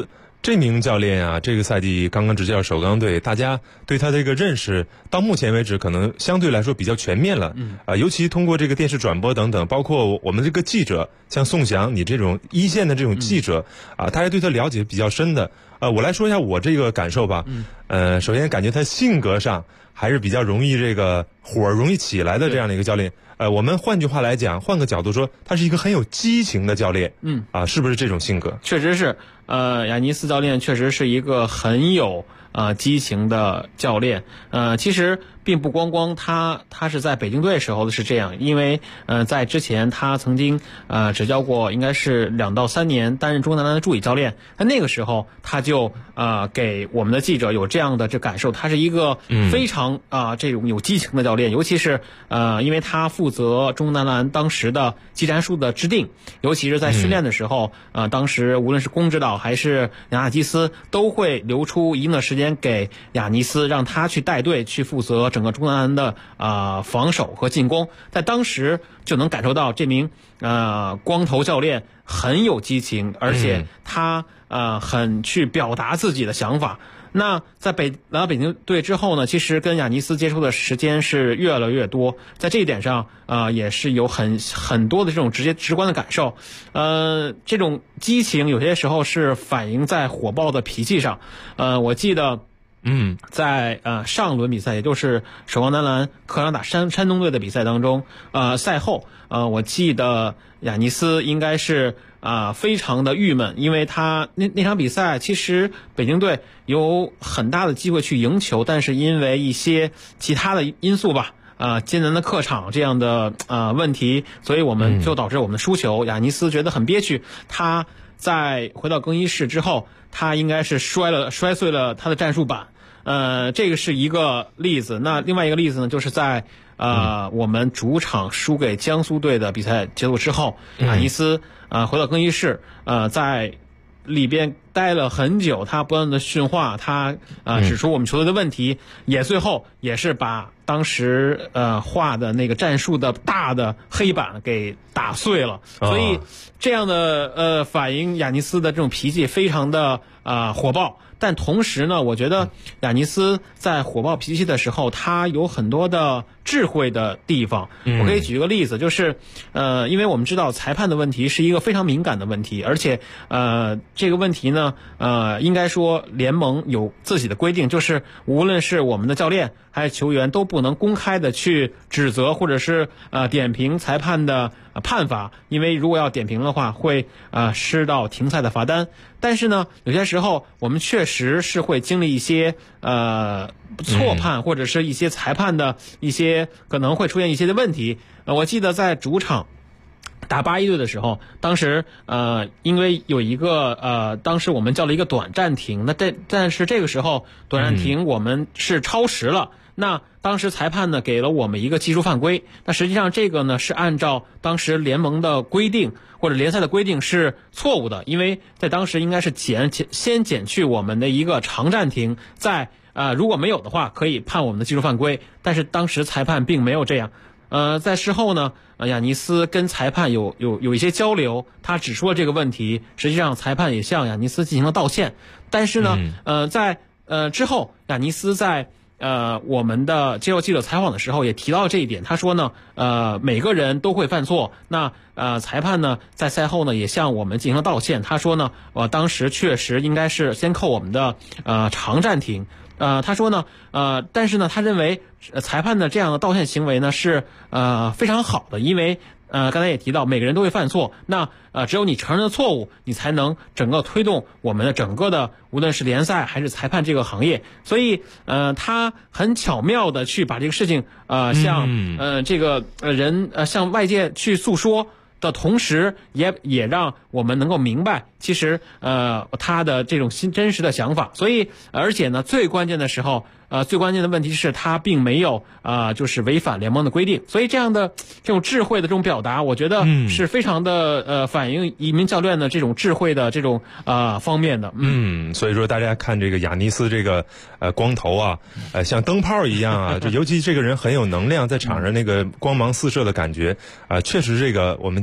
这名教练啊，这个赛季刚刚执教首钢队，大家对他这个认识到目前为止可能相对来说比较全面了。尤其通过这个电视转播等等，包括我们这个记者，像宋翔，你这种一线的这种记者大家对他了解比较深的。我来说一下我这个感受吧。首先感觉他性格上还是比较容易这个火容易起来的这样的一个教练。我们换句话来讲，换个角度说，他是一个很有激情的教练。是不是这种性格？ 确实是。雅尼斯教练确实是一个很有激情的教练。其实并不光他是在北京队时候是这样，因为在之前他曾经执教过应该是2到3年，担任中南篮的助理教练。那个时候他就给我们的记者有这样的这感受，他是一个非常这种有激情的教练，尤其是因为他负责中南篮当时的技战术的制定，尤其是在训练的时候，当时无论是龚指导还是杨亚基斯都会留出一定的时间给雅尼斯，让他去带队去负责整个中南篮的防守和进攻。在当时就能感受到这名光头教练很有激情，而且他很去表达自己的想法。那在来到北京队之后呢，其实跟雅尼斯接触的时间是越来越多，在这一点上也是有很多的这种直观的感受。这种激情有些时候是反映在火爆的脾气上。我记得在上轮比赛，也就是首钢男篮客场打山东队的比赛当中，赛后我记得雅尼斯应该是非常的郁闷，因为他那场比赛其实北京队有很大的机会去赢球，但是因为一些其他的因素吧，艰难的客场这样的问题，所以我们就导致我们的输球。雅尼斯觉得很憋屈，他在回到更衣室之后，他应该是摔碎了他的战术板。这个是一个例子。那另外一个例子呢，就是在我们主场输给江苏队的比赛结束之后，雅尼斯回到更衣室，在里边待了很久，他不断的训话，他指出我们球队的问题，最后也是把当时画的那个战术的大的黑板给打碎了。所以这样的反映雅尼斯的这种脾气非常的火爆。但同时呢，我觉得雅尼斯在火爆脾气的时候，他有很多的智慧的地方。我可以举一个例子，就是因为我们知道裁判的问题是一个非常敏感的问题，而且这个问题呢应该说联盟有自己的规定，就是无论是我们的教练还是球员都不能公开的去指责或者是点评裁判的判罚，因为如果要点评的话会失到停赛的罚单。但是呢，有些时候我们确实是会经历一些错判，或者是一些裁判的一些可能会出现一些的问题。我记得在主场打81队的时候，当时因为有一个当时我们叫了一个短暂停，但是这个时候短暂停我们是超时了。那当时裁判呢给了我们一个技术犯规，那实际上这个呢是按照当时联盟的规定或者联赛的规定是错误的，因为在当时应该是先减去我们的一个长暂停，在如果没有的话可以判我们的技术犯规，但是当时裁判并没有这样。在事后呢，雅尼斯跟裁判有一些交流，他指出了这个问题，实际上裁判也向雅尼斯进行了道歉。但是呢，在之后雅尼斯在我们的接受记者采访的时候也提到了这一点，他说呢每个人都会犯错，那裁判呢在赛后呢也向我们进行了道歉。他说呢当时确实应该是先扣我们的长暂停。他说呢但是呢他认为裁判的这样的道歉行为呢是非常好的，因为刚才也提到每个人都会犯错，那只有你承认了错误，你才能整个推动我们的整个的无论是联赛还是裁判这个行业。所以他很巧妙的去把这个事情向这个人向外界去诉说的同时，也让我们能够明白其实他的这种真实的想法。所以而且呢最关键的时候最关键的问题是他并没有就是违反联盟的规定。所以这样的这种智慧的这种表达，我觉得是非常的反映一名教练的这种智慧的这种方面的。 所以说大家看这个雅尼斯这个光头啊像灯泡一样啊，就尤其这个人很有能量，在场上那个光芒四射的感觉确实这个我们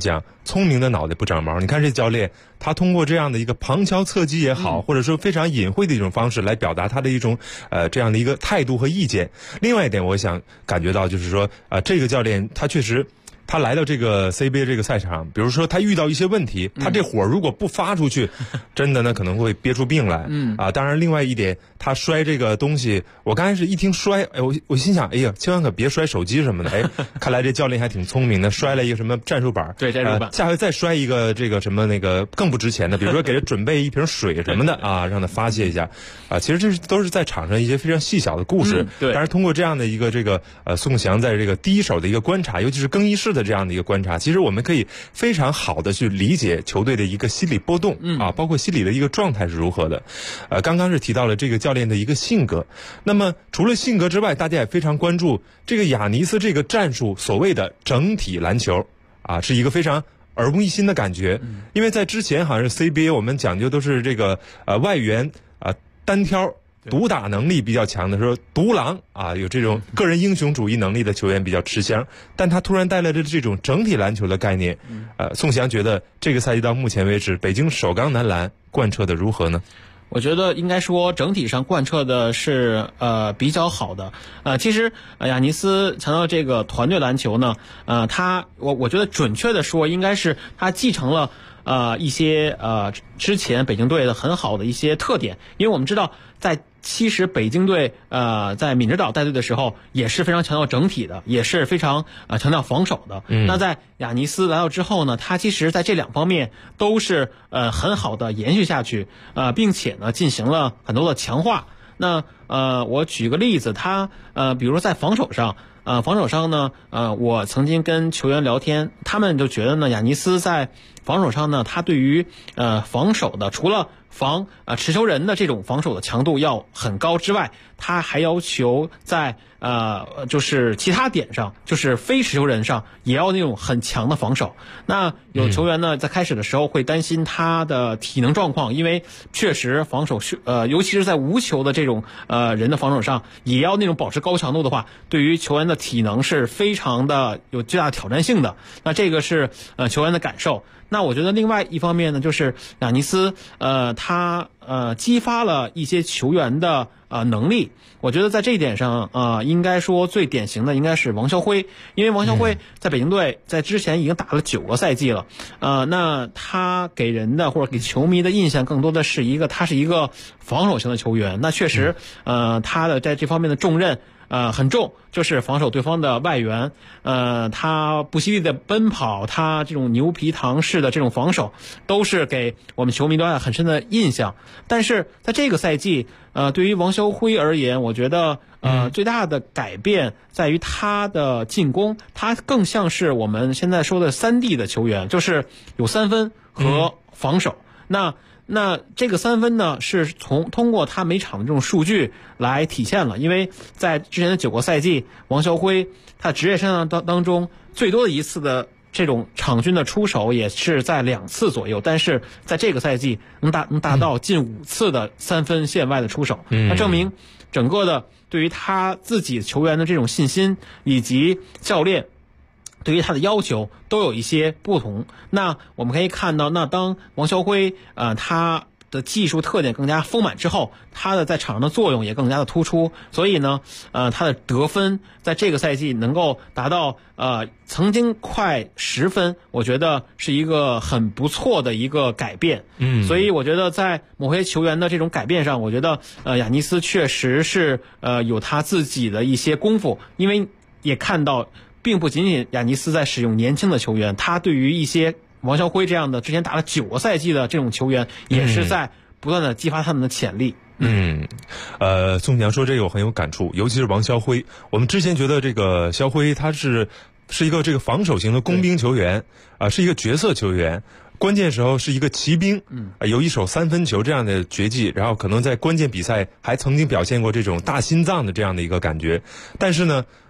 讲聪明的脑袋不长毛。你看这教练，他通过这样的一个旁敲侧击也好，或者说非常隐晦的一种方式来表达他的一种这样的一个态度和意见。另外一点，我想感觉到就是说这个教练他确实。他来到这个 CBA 这个赛场，比如说他遇到一些问题，他这火如果不发出去，真的呢可能会憋出病来。当然另外一点，他摔这个东西，我刚开始一听摔，我心想，哎呀，千万可别摔手机什么的。看来这教练还挺聪明的，摔了一个什么战术板， 对，战术板， 下回再摔一个这个什么那个更不值钱的，比如说给他准备一瓶水什么的啊，让他发泄一下啊。其实这都是在场上一些非常细小的故事。 对， 但是通过这样的一个这个宋翔在这个第一手的一个观察，尤其是更衣室的这样的一个观察，其实我们可以非常好的去理解球队的一个心理波动啊，包括心理的一个状态是如何的。刚刚是提到了这个教练的一个性格，那么除了性格之外，大家也非常关注这个亚尼斯这个战术，所谓的整体篮球啊，是一个非常耳目一新的感觉。因为在之前好像是 CBA 我们讲究都是这个外援单挑独打能力比较强的，说独狼啊，有这种个人英雄主义能力的球员比较吃香，但他突然带来的这种整体篮球的概念，宋翔觉得这个赛季到目前为止，北京首钢男篮贯彻的如何呢？ 我觉得应该说整体上贯彻的是比较好的。其实亚尼斯强调这个团队篮球呢，我觉得准确的说，应该是他继承了一些之前北京队的很好的一些特点，因为我们知道其实北京队在闵指导带队的时候也是非常强调整体的，也是非常强调防守的。那在亚尼斯来到之后呢，他其实在这两方面都是很好的延续下去，并且呢进行了很多的强化。那我举个例子，他比如说在防守上呢，我曾经跟球员聊天，他们就觉得呢，亚尼斯在防守上呢，他对于防守的除了防持球人的这种防守的强度要很高之外，他还要求在就是其他点上，就是非持球人上也要那种很强的防守。那有球员呢在开始的时候会担心他的体能状况，因为确实防守尤其是在无球的这种人的防守上，也要那种保持高强度的话，对于球员的体能是非常的有巨大挑战性的。那这个是球员的感受。那我觉得另外一方面呢，就是亚尼斯他激发了一些球员的能力。我觉得在这一点上应该说最典型的应该是王啸辉，因为王啸辉在北京队在之前已经打了9个赛季了。那他给人的或者给球迷的印象更多的是他是一个防守型的球员。那确实他的在这方面的重任很重，就是防守对方的外援，他不惜的奔跑，他这种牛皮糖式的这种防守，都是给我们球迷留下很深的印象。但是在这个赛季，对于王啸辉而言，我觉得最大的改变在于他的进攻，他更像是我们现在说的3D 的球员，就是有3分和防守。那这个3分呢，是通过他每场的这种数据来体现了。因为在之前的9个赛季，王啸辉他职业生涯当中最多的一次的这种场均的出手也是在2次左右，但是在这个赛季能达到近5次的3分线外的出手。那证明整个的对于他自己球员的这种信心，以及教练对于他的要求都有一些不同。那我们可以看到，那当王啸辉他的技术特点更加丰满之后，他的在场上的作用也更加的突出。所以呢他的得分在这个赛季能够达到曾经快10分，我觉得是一个很不错的一个改变。所以我觉得在某些球员的这种改变上，我觉得亚尼斯确实是有他自己的一些功夫。因为也看到并不仅仅亚尼斯在使用年轻的球员，他对于一些王啸辉这样的之前打了9个赛季的这种球员，也是在不断的激发他们的潜力。 宋翔说这个我很有感触，尤其是王啸辉。我们之前觉得这个肖辉他是一个这个防守型的工兵球员是一个角色球员。关键时候是一个骑兵，有一手3分球这样的绝技，然后可能在关键比赛还曾经表现过这种大心脏的这样的一个感觉。但是呢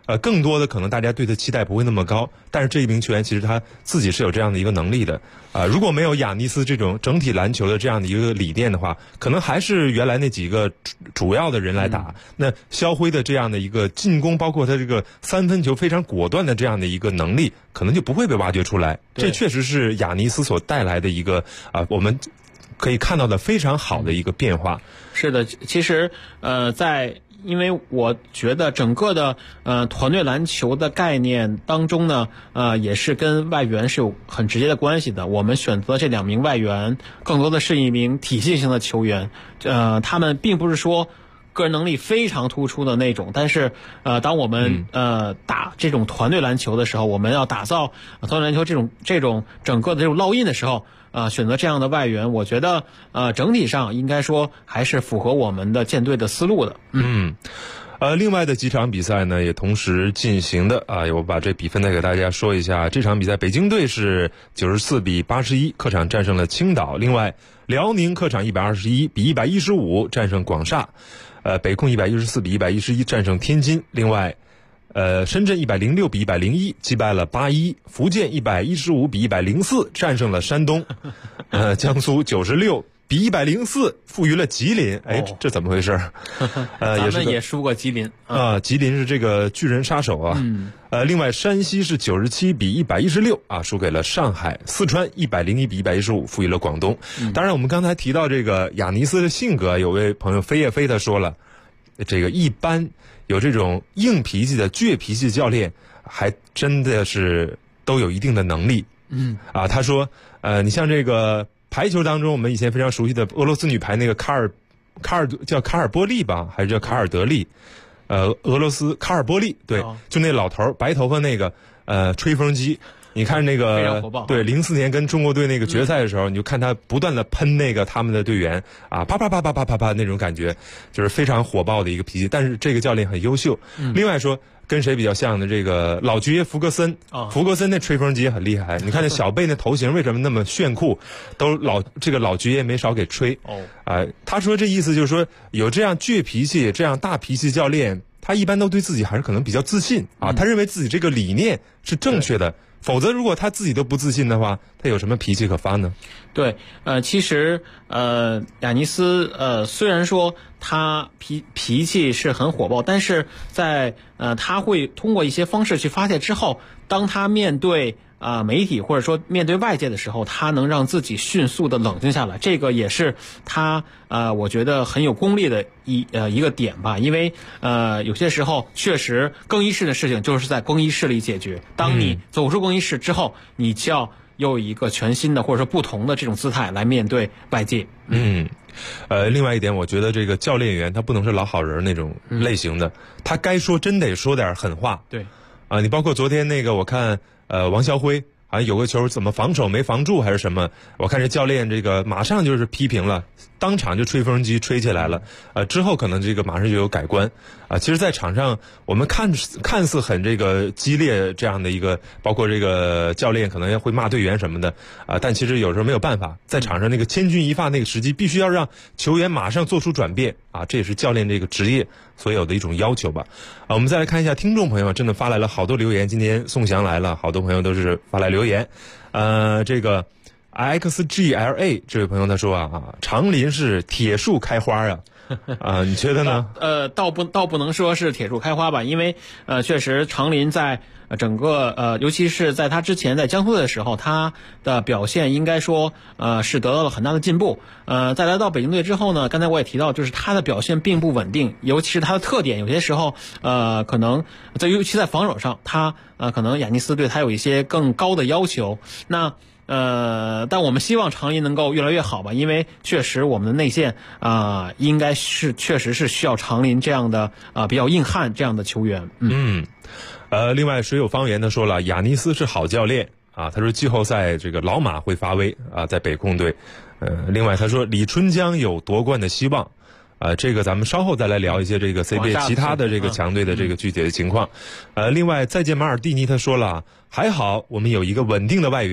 更多的可能大家对他期待不会那么高，但是这一名球员其实他自己是有这样的一个能力的如果没有亚尼斯这种整体篮球的这样的一个理念的话，可能还是原来那几个主要的人来打。那肖辉的这样的一个进攻，包括他这个三分球非常果断的这样的一个能力，可能就不会被挖掘出来。这确实是亚尼斯所带来的一个我们可以看到的非常好的一个变化。 是的，其实因为我觉得整个的团队篮球的概念当中呢，也是跟外援是有很直接的关系的。我们选择这2名外援，更多的是一名体系型的球员，他们并不是说个人能力非常突出的那种，但是当我们打这种团队篮球的时候，我们要打造团队篮球这种整个的这种烙印的时候，选择这样的外援，我觉得整体上应该说还是符合我们的建队的思路的。 另外的几场比赛呢也同时进行的我把这比分再给大家说一下。这场比赛北京队是94-81客场战胜了青岛，另外辽宁客场121-115战胜广厦，北控114-111战胜天津，另外深圳106-101击败了81，福建115-104战胜了山东，江苏96-104负于了吉林。这怎么回事？ 咱们也输过吉林吉林是这个巨人杀手另外山西是97-116输给了上海，四川101-115负于了广东。当然我们刚才提到这个亚尼斯的性格，有位朋友飞叶飞他说了，这个一般有这种硬脾气的倔脾气教练还真的是都有一定的能力。他说你像这个排球当中我们以前非常熟悉的俄罗斯女排那个卡尔波利吧，还是叫卡尔德利，俄罗斯卡尔波利，对，就那老头白头发那个吹风机，你看那个对04年跟中国队那个决赛的时候，你就看他不断的喷那个他们的队员啪啪啪啪啪啪啪那种感觉，就是非常火爆的一个脾气。但是这个教练很优秀。另外说跟谁比较像的，这个老爵爷福格森那吹风机也很厉害。你看那小贝那头型为什么那么炫酷，都这个老爵爷没少给吹。他说这意思就是说有这样倔脾气这样大脾气教练，他一般都对自己还是可能比较自信他认为自己这个理念是正确的，否则如果他自己都不自信的话，他有什么脾气可发呢？ 对，其实亚尼斯虽然说他脾气是很火爆，但是在他会通过一些方式去发泄之后，当他面对媒体或者说面对外界的时候，他能让自己迅速的冷静下来，这个也是他我觉得很有功力的一个点吧。因为有些时候确实更衣室的事情就是在更衣室里解决，当你走出更衣室之后，你就要有一个全新的或者说不同的这种姿态来面对外界。 另外一点，我觉得这个教练员他不能是老好人那种类型的，他该说真得说点狠话。 对你包括昨天那个我看王晓辉好像有个球怎么防守没防住还是什么，我看这教练这个马上就是批评了，当场就吹风机吹起来了。之后可能这个马上就有改观其实在场上我们看似很这个激烈这样的一个，包括这个教练可能会骂队员什么的但其实有时候没有办法，在场上那个千钧一发那个时机必须要让球员马上做出转变这也是教练这个职业所有的一种要求吧。我们再来看一下听众朋友真的发来了好多留言，今天宋翔来了，好多朋友都是发来留言。这个 XGLA 这位朋友他说长林是铁树开花你觉得呢？ 倒不能说是铁树开花吧，因为确实长林在整个尤其是在他之前在江苏的时候，他的表现应该说是得到了很大的进步。在来到北京队之后呢，刚才我也提到，就是他的表现并不稳定，尤其是他的特点，有些时候可能尤其在防守上，他可能亚尼斯对他有一些更高的要求。那但我们希望长林能够越来越好吧，因为确实我们的内线应该是确实是需要长林这样的比较硬汉这样的球员。 另外水有方圆他说了，亚尼斯是好教练他说季后赛这个老马会发威在北控队。另外他说李春江有夺冠的希望。这个咱们稍后再来聊一些这个 CBA 其他的这个强队的这个具体的情况。另外再见马尔蒂尼他说了，还好我们有一个稳定的外援，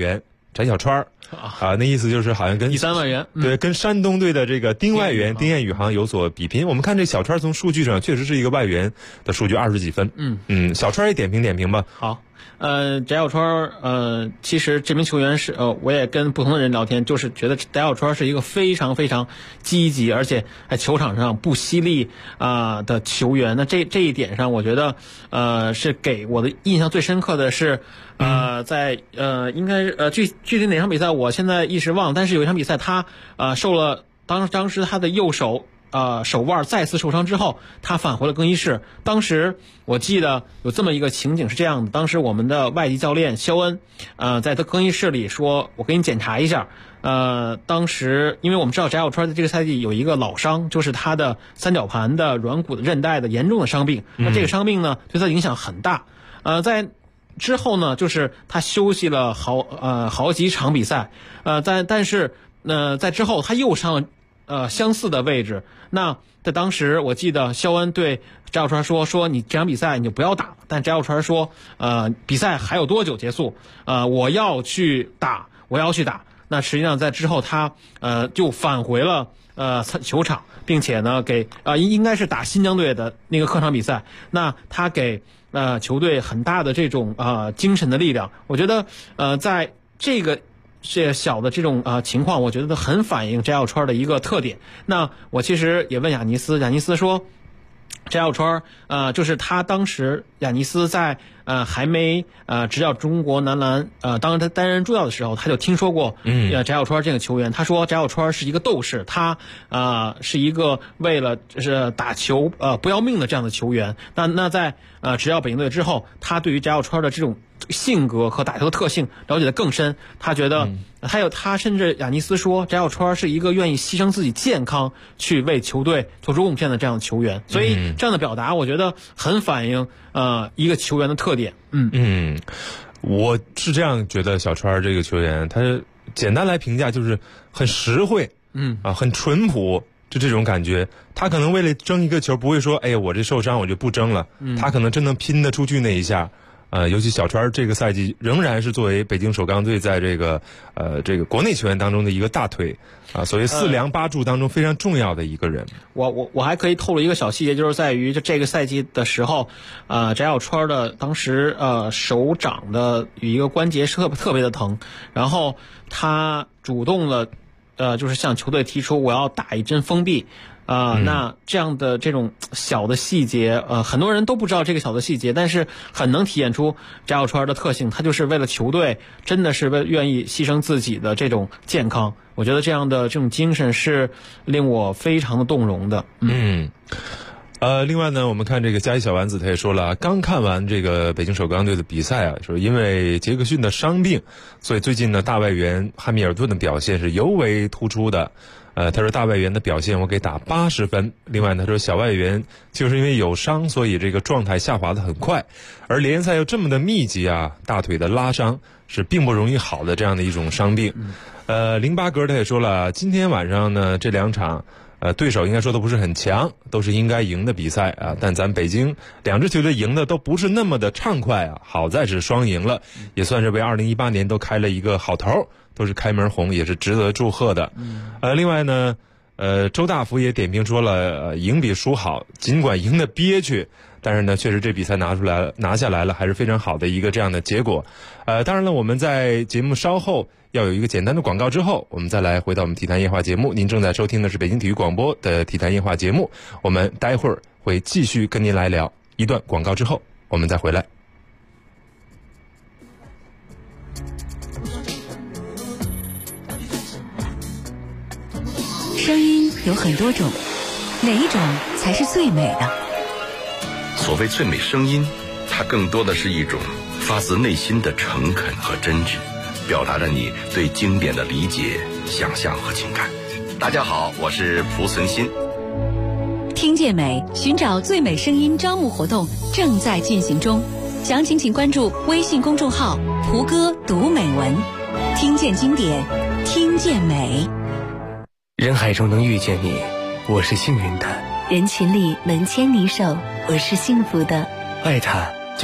翟小川那意思就是好像跟第3外援， 对，跟山东队的这个丁外援丁彦雨航有所比拼。我们看这小川从数据上确实是一个外援的数据，20几分。小川也点评吧。 好。翟小川其实这名球员是我也跟不同的人聊天，就是觉得翟小川是一个非常非常积极，而且在球场上不犀利的球员。那这一点上，我觉得是给我的印象最深刻的是在应该具体哪场比赛我现在一时忘了，但是有一场比赛他受了当时他的右手手腕再次受伤之后，他返回了更衣室。当时我记得有这么一个情景是这样的，当时我们的外籍教练肖恩在他更衣室里说，我给你检查一下。当时因为我们知道翟小川在这个赛季有一个老伤，就是他的三角盘的软骨的韧带的严重的伤病。那这个伤病呢对他影响很大。在之后呢，就是他休息了好几场比赛。但是在之后他又上了相似的位置。那在当时我记得肖恩对翟小川说你这场比赛你就不要打了，但翟小川说比赛还有多久结束，我要去打。那实际上在之后他就返回了球场，并且呢给应该是打新疆队的那个客场比赛。那他给球队很大的这种精神的力量。我觉得在这小的这种情况，我觉得很反映翟小川的一个特点。那我其实也问雅尼斯说，翟小川就是他当时雅尼斯在还没执教中国男篮当他担任助教的时候，他就听说过翟小川这个球员。他说翟小川是一个斗士，他是一个为了打球不要命的这样的球员。那在执教北京队之后，他对于翟小川的这种性格和打球的特性了解的更深。他觉得他甚至雅尼斯说翟小川是一个愿意牺牲自己健康去为球队做出贡献的这样的球员。所以这样的表达我觉得很反映一个球员的特点。 我是这样觉得，小川这个球员他简单来评价就是很实惠，很淳朴，就这种感觉。他可能为了争一个球不会说我这受伤我就不争了，他可能真能拼得出去那一下。尤其小川这个赛季仍然是作为北京首钢队在这个国内球员当中的一个大腿所谓4梁8柱当中非常重要的一个人。 我还可以透露一个小细节，就是在于这个赛季的时候，翟小川的当时手掌的有一个关节是特别的疼，然后他主动了就是向球队提出我要打一针封闭。那这样的这种小的细节，很多人都不知道这个小的细节，但是很能体现出翟小川的特性。他就是为了球队，真的是愿意牺牲自己的这种健康。我觉得这样的这种精神是令我非常的动容的。 另外呢，我们看这个嘉义小丸子他也说了，刚看完这个北京首钢队的比赛说因为杰克逊的伤病，所以最近呢大外援汉密尔顿的表现是尤为突出的。他说大外援的表现我给打80分。另外他说小外援就是因为有伤，所以这个状态下滑的很快，而联赛又这么的密集大腿的拉伤是并不容易好的这样的一种伤病。08格他也说了，今天晚上呢这2场对手应该说都不是很强，都是应该赢的比赛但咱北京2支球队赢的都不是那么的畅快好在是双赢了，也算是为2018年都开了一个好头，都是开门红，也是值得祝贺的。另外呢周大福也点评说了赢比输好，尽管赢得憋屈，但是呢确实这比赛拿下来了，还是非常好的一个这样的结果。当然了，我们在节目稍后要有一个简单的广告之后，我们再来回到我们体坛夜话节目。您正在收听的是北京体育广播的体坛夜话节目，我们待会儿会继续跟您来聊。一段广告之后我们再回来。 声音有很多种，哪一种才是最美的？ 所谓最美声音，它更多的是一种发自内心的诚恳和真挚，表达着你对经典的理解、想象和情感。大家好，我是蒲存昕。 听见美，寻找最美声音招募活动正在进行中，详情请关注微信公众号蒲哥读美文，听见经典，听见美。 人海中能遇见你，我是幸运的； 人群里能牵你手，我是幸福的。 爱他